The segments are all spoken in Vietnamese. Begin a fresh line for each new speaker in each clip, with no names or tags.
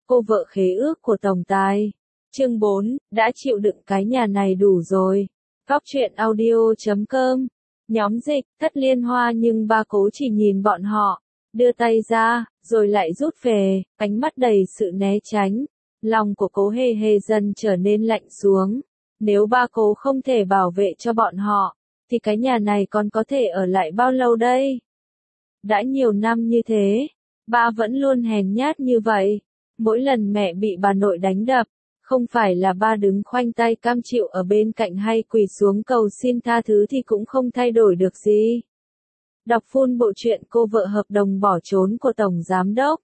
cô vợ khế ước của tổng tài. Chương 4, đã chịu đựng cái nhà này đủ rồi. Góc truyện audio.com. Nhóm dịch, thất liên hoa nhưng ba cố chỉ nhìn bọn họ, đưa tay ra, rồi lại rút về, ánh mắt đầy sự né tránh. Lòng của cố hề hề dần trở nên lạnh xuống. Nếu ba cố không thể bảo vệ cho bọn họ, thì cái nhà này còn có thể ở lại bao lâu đây? Đã nhiều năm như thế, ba vẫn luôn hèn nhát như vậy. Mỗi lần mẹ bị bà nội đánh đập, không phải là ba đứng khoanh tay cam chịu ở bên cạnh hay quỳ xuống cầu xin tha thứ thì cũng không thay đổi được gì. Đọc full bộ truyện Cô vợ hợp đồng bỏ trốn của Tổng Giám đốc.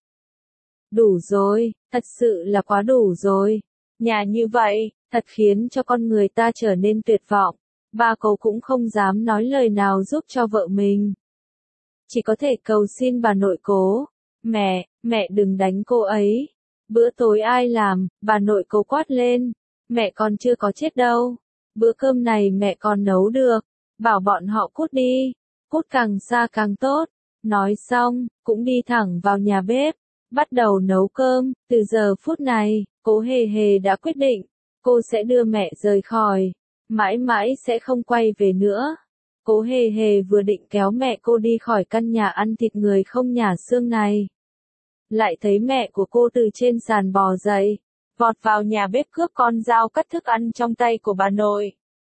Đủ rồi, thật sự là quá đủ rồi. Nhà như vậy, thật khiến cho con người ta trở nên tuyệt vọng. Ba cô cũng không dám nói lời nào giúp cho vợ mình. Chỉ có thể cầu xin bà nội cố. Mẹ đừng đánh cô ấy. Bữa tối ai làm, bà nội cố quát lên. Mẹ còn chưa có chết đâu. Bữa cơm này mẹ còn nấu được. Bảo bọn họ cút đi. Cút càng xa càng tốt. Nói xong, cũng đi thẳng vào nhà bếp. Bắt đầu nấu cơm. Từ giờ phút này, cố hề hề đã quyết định. Cô sẽ đưa mẹ rời khỏi. Mãi mãi sẽ không quay về nữa. Cố hề hề vừa định kéo mẹ cô đi khỏi căn nhà ăn thịt người không nhả xương này. Lại thấy mẹ của cô từ trên sàn bò dậy, vọt vào nhà bếp cướp con dao cắt thức ăn trong tay của bà nội.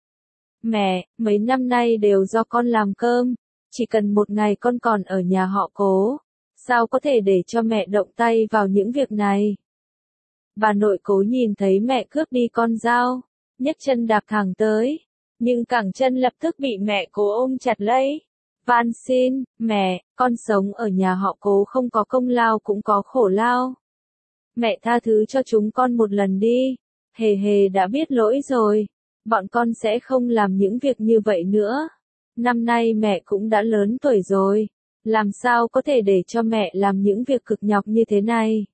Mẹ, mấy năm nay đều do con làm cơm, chỉ cần một ngày con còn ở nhà họ Cố, sao có thể để cho mẹ động tay vào những việc này. Bà nội Cố nhìn thấy mẹ cướp đi con dao, nhấc chân đạp thẳng tới, nhưng cẳng chân lập tức bị mẹ Cố ôm chặt lấy. Van xin, mẹ, con sống ở nhà họ Cố không có công lao cũng có khổ lao. Mẹ tha thứ cho chúng con một lần đi. Hề hề đã biết lỗi rồi. Bọn con sẽ không làm những việc như vậy nữa. Năm nay mẹ cũng đã lớn tuổi rồi. Làm sao có thể để cho mẹ làm những việc cực nhọc như thế này?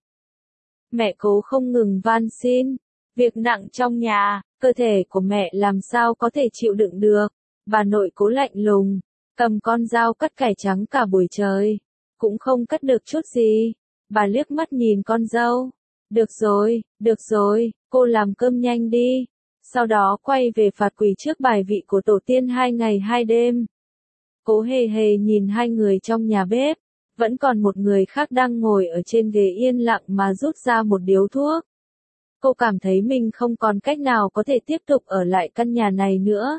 Mẹ Cố không ngừng van xin. Việc nặng trong nhà, cơ thể của mẹ làm sao có thể chịu đựng được. Bà nội Cố lạnh lùng. Cầm con dao cắt cải trắng cả buổi trời, cũng không cắt được chút gì. Bà liếc mắt nhìn con dâu. Được rồi, cô làm cơm nhanh đi. Sau đó quay về phạt quỳ trước bài vị của tổ tiên 2 ngày 2 đêm. Cố hề hề nhìn hai người trong nhà bếp, vẫn còn một người khác đang ngồi ở trên ghế yên lặng mà rút ra một điếu thuốc. Cô cảm thấy mình không còn cách nào có thể tiếp tục ở lại căn nhà này nữa.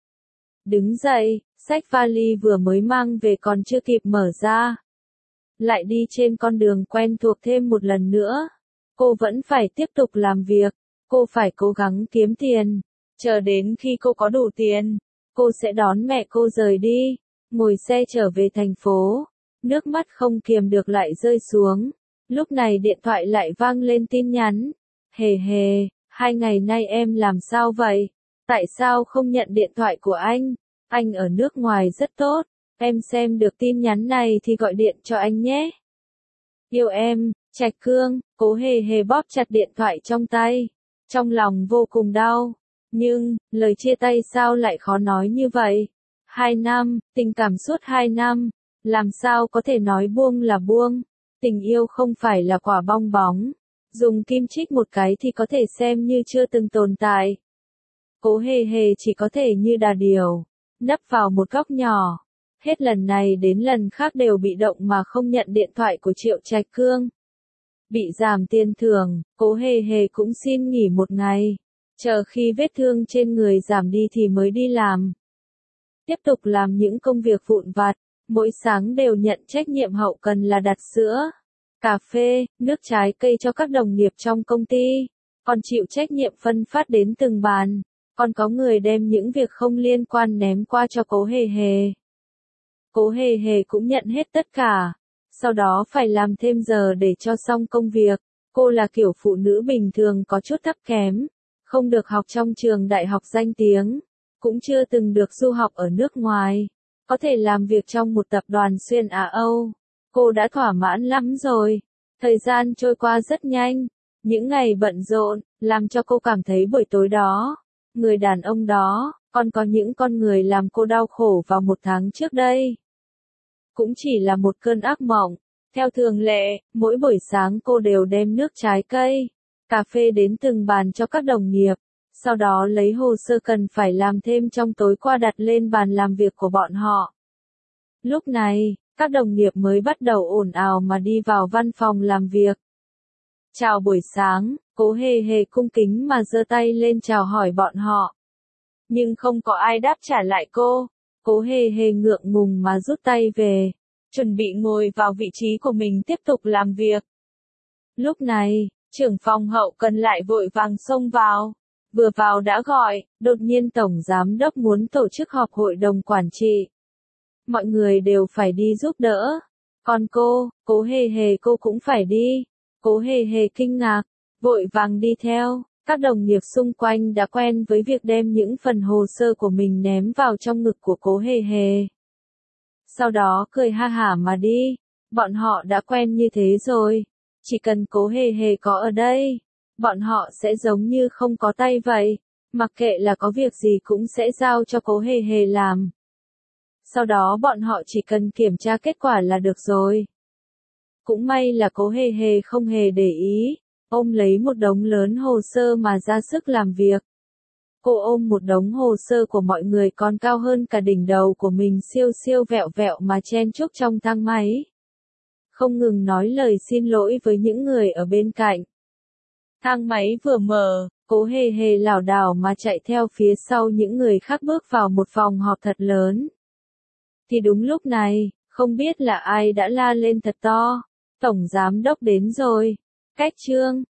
Đứng dậy, xách vali vừa mới mang về còn chưa kịp mở ra. Lại đi trên con đường quen thuộc thêm một lần nữa. Cô vẫn phải tiếp tục làm việc. Cô phải cố gắng kiếm tiền. Chờ đến khi cô có đủ tiền, cô sẽ đón mẹ cô rời đi. Ngồi xe trở về thành phố. Nước mắt không kiềm được lại rơi xuống. Lúc này điện thoại lại vang lên tin nhắn. Hề hề, 2 ngày nay em làm sao vậy? Tại sao không nhận điện thoại của anh? Anh ở nước ngoài rất tốt, em xem được tin nhắn này thì gọi điện cho anh nhé. Yêu em, Trạch Cương. Cố hề hề bóp chặt điện thoại trong tay, trong lòng vô cùng đau. Nhưng, lời chia tay sao lại khó nói như vậy? 2 năm, tình cảm suốt 2 năm, làm sao có thể nói buông là buông? Tình yêu không phải là quả bong bóng, dùng kim chích một cái thì có thể xem như chưa từng tồn tại. Cố hề hề chỉ có thể như đà điểu, nấp vào một góc nhỏ. Hết lần này đến lần khác đều bị động mà không nhận điện thoại của Triệu Trạch Cương. Bị giảm tiền thưởng, Cố hề hề cũng xin nghỉ một ngày. Chờ khi vết thương trên người giảm đi thì mới đi làm. Tiếp tục làm những công việc vụn vặt, mỗi sáng đều nhận trách nhiệm hậu cần là đặt sữa, cà phê, nước trái cây cho các đồng nghiệp trong công ty. Còn chịu trách nhiệm phân phát đến từng bàn. Còn có người đem những việc không liên quan ném qua cho Cố hề hề. Cố hề hề cũng nhận hết tất cả. Sau đó phải làm thêm giờ để cho xong công việc. Cô là kiểu phụ nữ bình thường có chút thấp kém. Không được học trong trường đại học danh tiếng. Cũng chưa từng được du học ở nước ngoài. Có thể làm việc trong một tập đoàn xuyên Á Âu. Cô đã thỏa mãn lắm rồi. Thời gian trôi qua rất nhanh. Những ngày bận rộn, làm cho cô cảm thấy buổi tối đó. Người đàn ông đó, còn có những con người làm cô đau khổ vào 1 tháng trước đây. Cũng chỉ là một cơn ác mộng. Theo thường lệ, mỗi buổi sáng cô đều đem nước trái cây, cà phê đến từng bàn cho các đồng nghiệp, sau đó lấy hồ sơ cần phải làm thêm trong tối qua đặt lên bàn làm việc của bọn họ. Lúc này, các đồng nghiệp mới bắt đầu ồn ào mà đi vào văn phòng làm việc. Chào buổi sáng, Cố Hề Hề cung kính mà giơ tay lên chào hỏi bọn họ. Nhưng không có ai đáp trả lại cô. Cố Hề Hề ngượng ngùng mà rút tay về, chuẩn bị ngồi vào vị trí của mình tiếp tục làm việc. Lúc này, trưởng phòng hậu cần lại vội vàng xông vào. Vừa vào đã gọi, đột nhiên tổng giám đốc muốn tổ chức họp hội đồng quản trị. Mọi người đều phải đi giúp đỡ. Còn cô, Cố Hề Hề cô cũng phải đi. Cố Hề Hề kinh ngạc, vội vàng đi theo. Các đồng nghiệp xung quanh đã quen với việc đem những phần hồ sơ của mình ném vào trong ngực của Cố Hề Hề. Sau đó cười ha hả mà đi. Bọn họ đã quen như thế rồi. Chỉ cần Cố Hề Hề có ở đây, bọn họ sẽ giống như không có tay vậy. Mặc kệ là có việc gì cũng sẽ giao cho Cố Hề Hề làm. Sau đó bọn họ chỉ cần kiểm tra kết quả là được rồi. Cũng may là Cố Hề Hề không hề để ý, ôm lấy một đống lớn hồ sơ mà ra sức làm việc. Cô ôm một đống hồ sơ của mọi người còn cao hơn cả đỉnh đầu của mình siêu siêu vẹo vẹo mà chen chúc trong thang máy. Không ngừng nói lời xin lỗi với những người ở bên cạnh. Thang máy vừa mở, Cố Hề Hề lảo đảo mà chạy theo phía sau những người khác bước vào một phòng họp thật lớn. Thì đúng lúc này, không biết là ai đã la lên thật to. Tổng giám đốc đến rồi. Cách chương